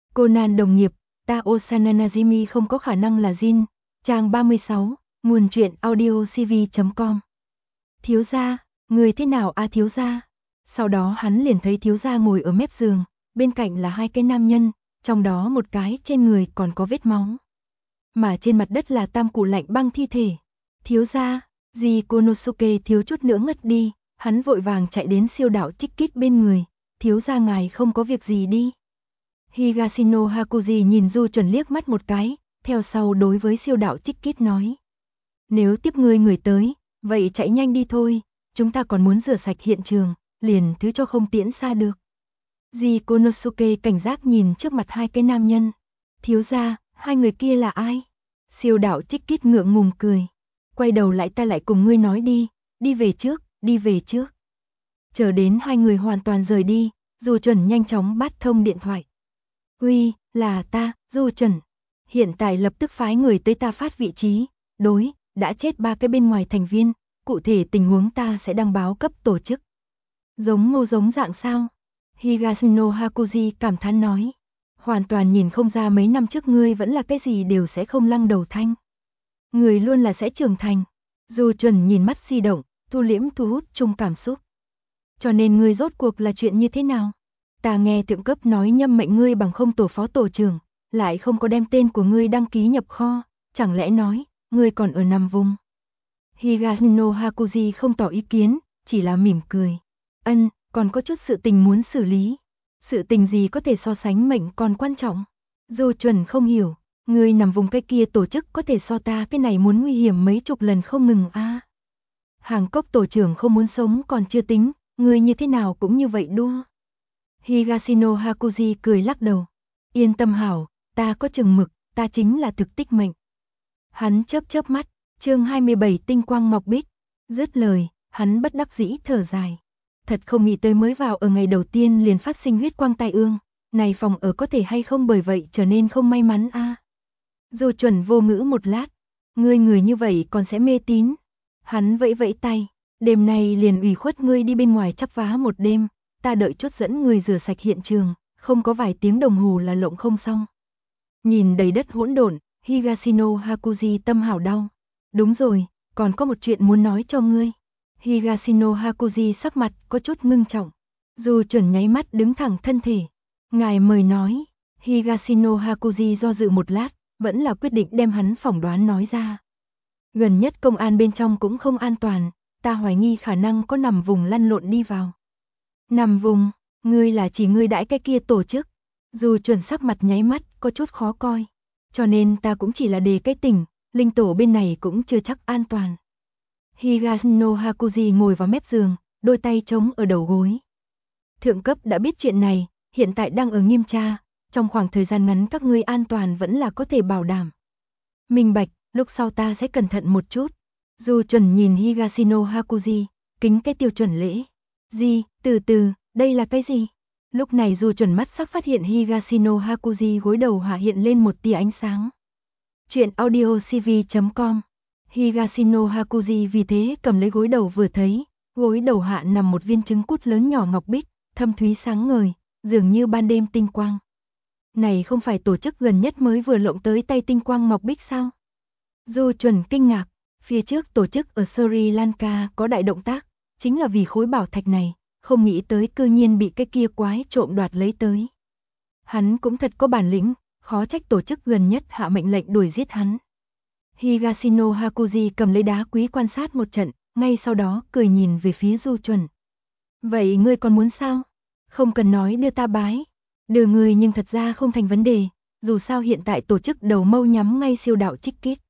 Conan đồng nghiệp, Tao Sananajimi không có khả năng là Jin. Trang 36, nguồn truyện audio cv.com. Thiếu gia, người thế nào a thiếu gia? Sau đó hắn liền thấy thiếu gia ngồi ở mép giường, bên cạnh là hai cái nam nhân, trong đó một cái trên người còn có vết máu. Mà trên mặt đất là tam cụ lạnh băng thi thể. Thiếu gia, Ji Konosuke thiếu chút nữa ngất đi, hắn vội vàng chạy đến siêu đạo Trích Kít bên người. Thiếu gia ngài không có việc gì đi. Higashino Hakuji nhìn Du Chuẩn liếc mắt một cái, theo sau đối với siêu đạo Trích Kít nói. Nếu tiếp ngươi người tới, vậy chạy nhanh đi thôi, chúng ta còn muốn rửa sạch hiện trường, liền thứ cho không tiễn xa được. Ji Konosuke cảnh giác nhìn trước mặt hai cái nam nhân. Thiếu gia, hai người kia là ai? Siêu đạo Trích Kít ngượng ngùng cười. Quay đầu lại ta lại cùng ngươi nói đi, đi về trước, đi về trước. Chờ đến hai người hoàn toàn rời đi, Du Chuẩn nhanh chóng bắt thông điện thoại. Uy, là ta, Du Chuẩn. Hiện tại lập tức phái người tới ta phát vị trí, đối, đã chết 3 cái bên ngoài thành viên, cụ thể tình huống ta sẽ đăng báo cấp tổ chức. Giống mô giống dạng sao? Higashino Hakuji cảm thán nói. Hoàn toàn nhìn không ra mấy năm trước ngươi vẫn là cái gì đều sẽ không lăng đầu thanh. Người luôn là sẽ trưởng thành. Du Chuẩn nhìn mắt di động, thu liễm thu hút chung cảm xúc. Cho nên ngươi rốt cuộc là chuyện như thế nào? Ta nghe thượng cấp nói nhâm mệnh ngươi bằng không tổ phó tổ trưởng, lại không có đem tên của ngươi đăng ký nhập kho, chẳng lẽ nói, ngươi còn ở nằm vùng? Higashino Hakuji không tỏ ý kiến, chỉ là mỉm cười. Còn có chút sự tình muốn xử lý. Sự tình gì có thể so sánh mệnh còn quan trọng? Du Chuẩn không hiểu, ngươi nằm vùng cái kia tổ chức có thể so ta cái này muốn nguy hiểm mấy chục lần không ngừng a. Hàng Cốc tổ trưởng không muốn sống còn chưa tính, ngươi như thế nào cũng như vậy đua. Higashino Hakuji cười lắc đầu. Yên tâm hảo, ta có chừng mực, ta chính là thực tích mệnh. Hắn chớp mắt, chương 27 tinh quang mọc bích. Dứt lời, hắn bất đắc dĩ thở dài. Thật không nghĩ tới mới vào ở ngày đầu tiên liền phát sinh huyết quang tai ương. Này phòng ở có thể hay không bởi vậy trở nên không may mắn a. Du Chuẩn vô ngữ một lát. Ngươi người như vậy còn sẽ mê tín. Hắn vẫy vẫy tay. Đêm nay liền ủy khuất ngươi đi bên ngoài chắp vá một đêm. Ta đợi chút dẫn người rửa sạch hiện trường, không có vài tiếng đồng hồ là lộng không xong. Nhìn đầy đất hỗn độn, Higashino Hakuji tâm hảo đau. Đúng rồi, còn có một chuyện muốn nói cho ngươi. Higashino Hakuji sắc mặt có chút ngưng trọng. Du Chuẩn nháy mắt đứng thẳng thân thể. Ngài mời nói. Higashino Hakuji do dự một lát, vẫn là quyết định đem hắn phỏng đoán nói ra. Gần nhất công an bên trong cũng không an toàn, ta hoài nghi khả năng có nằm vùng lăn lộn đi vào. Nằm vùng, ngươi là chỉ ngươi đãi cái kia tổ chức. Du Chuẩn sắc mặt nháy mắt, có chút khó coi. Cho nên ta cũng chỉ là đề cái tỉnh, linh tổ bên này cũng chưa chắc an toàn. Higashino Hakuji ngồi vào mép giường, đôi tay chống ở đầu gối. Thượng cấp đã biết chuyện này, hiện tại đang ở nghiêm tra, trong khoảng thời gian ngắn các ngươi an toàn vẫn là có thể bảo đảm. Minh bạch, lúc sau ta sẽ cẩn thận một chút. Du Chuẩn nhìn Higashino Hakuji, kính cái tiêu chuẩn lễ. Từ từ, đây là cái gì? Lúc này Du Chuẩn mắt sắc phát hiện Higashino Hakuji gối đầu hạ hiện lên một tia ánh sáng. Chuyện audio cv.com. Higashino Hakuji vì thế cầm lấy gối đầu vừa thấy, gối đầu hạ nằm một viên trứng cút lớn nhỏ ngọc bích, thâm thúy sáng ngời, dường như ban đêm tinh quang. Này không phải tổ chức gần nhất mới vừa lộng tới tay tinh quang ngọc bích sao? Du Chuẩn kinh ngạc, phía trước tổ chức ở Sri Lanka có đại động tác, chính là vì khối bảo thạch này, không nghĩ tới cư nhiên bị cái kia quái trộm đoạt lấy tới. Hắn cũng thật có bản lĩnh, khó trách tổ chức gần nhất hạ mệnh lệnh đuổi giết hắn. Higashino Hakuji cầm lấy đá quý quan sát một trận, ngay sau đó cười nhìn về phía Du Chuẩn. Vậy ngươi còn muốn sao? Không cần nói đưa ta bái. Đưa ngươi nhưng thật ra không thành vấn đề, dù sao hiện tại tổ chức đầu mâu nhắm ngay siêu đạo Trích Kít.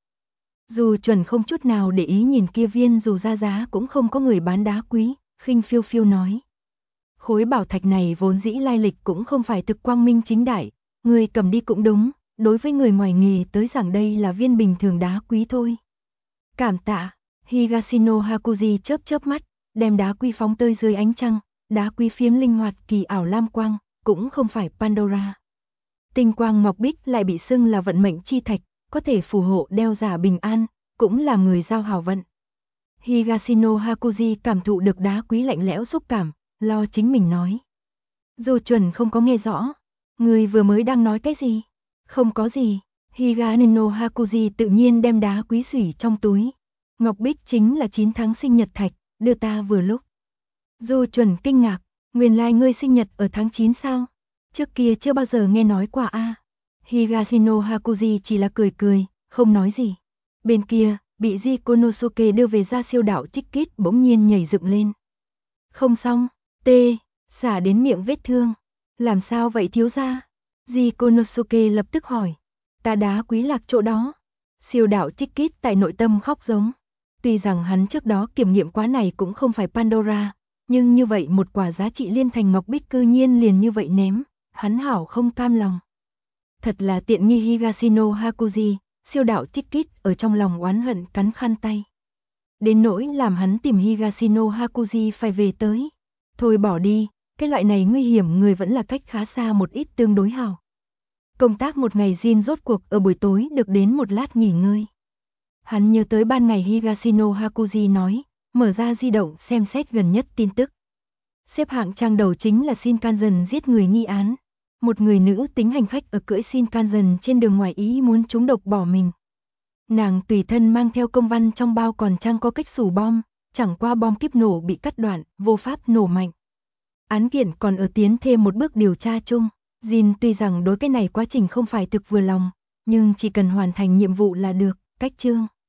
Du Chuẩn không chút nào để ý nhìn kia viên dù ra giá cũng không có người bán đá quý, khinh phiêu phiêu nói. Khối bảo thạch này vốn dĩ lai lịch cũng không phải thực quang minh chính đại, người cầm đi cũng đúng, đối với người ngoài nghề tới rằng đây là viên bình thường đá quý thôi. Cảm tạ, Higashino Hakuji chớp mắt, đem đá quý phóng tơi dưới ánh trăng, đá quý phiếm linh hoạt kỳ ảo lam quang, cũng không phải Pandora. Tinh quang ngọc bích lại bị xưng là vận mệnh chi thạch, có thể phù hộ đeo giả bình an, cũng làm người giao hảo vận. Higashino Hakuji cảm thụ được đá quý lạnh lẽo xúc cảm, lo chính mình nói. Du Chuẩn không có nghe rõ. Người vừa mới đang nói cái gì? Không có gì. Higanino Hakuji tự nhiên đem đá quý sủy trong túi. Ngọc bích chính là 9 tháng sinh nhật thạch, đưa ta vừa lúc. Du Chuẩn kinh ngạc, nguyên lai ngươi sinh nhật ở tháng 9 sao? Trước kia chưa bao giờ nghe nói qua a. Higashino Hakuji chỉ là cười cười, không nói gì. Bên kia, bị Ji Konosuke đưa về ra siêu đạo Trích Kít bỗng nhiên nhảy dựng lên. Không xong, xả đến miệng vết thương. Làm sao vậy thiếu gia? Ji Konosuke lập tức hỏi. Ta đá quý lạc chỗ đó. Siêu đạo Trích Kít tại nội tâm khóc giống. Tuy rằng hắn trước đó kiểm nghiệm quá này cũng không phải Pandora, nhưng như vậy một quả giá trị liên thành ngọc bích cư nhiên liền như vậy ném, hắn hảo không cam lòng. Thật là tiện nghi Higashino Hakuji, siêu đạo Trích Kít ở trong lòng oán hận cắn khăn tay. Đến nỗi làm hắn tìm Higashino Hakuji phải về tới. Thôi bỏ đi, cái loại này nguy hiểm người vẫn là cách khá xa một ít tương đối hảo. Công tác một ngày Jin rốt cuộc ở buổi tối được đến một lát nghỉ ngơi. Hắn nhớ tới ban ngày Higashino Hakuji nói, mở ra di động xem xét gần nhất tin tức. Xếp hạng trang đầu chính là Shinkansen giết người nghi án. Một người nữ tính hành khách ở cưỡi Shinkansen trên đường ngoài ý muốn trúng độc bỏ mình. Nàng tùy thân mang theo công văn trong bao còn trang có cách xù bom, chẳng qua bom kíp nổ bị cắt đoạn, vô pháp nổ mạnh. Án kiện còn ở tiến thêm một bước điều tra chung. Jin tuy rằng đối cái này quá trình không phải thực vừa lòng, nhưng chỉ cần hoàn thành nhiệm vụ là được, cách chương.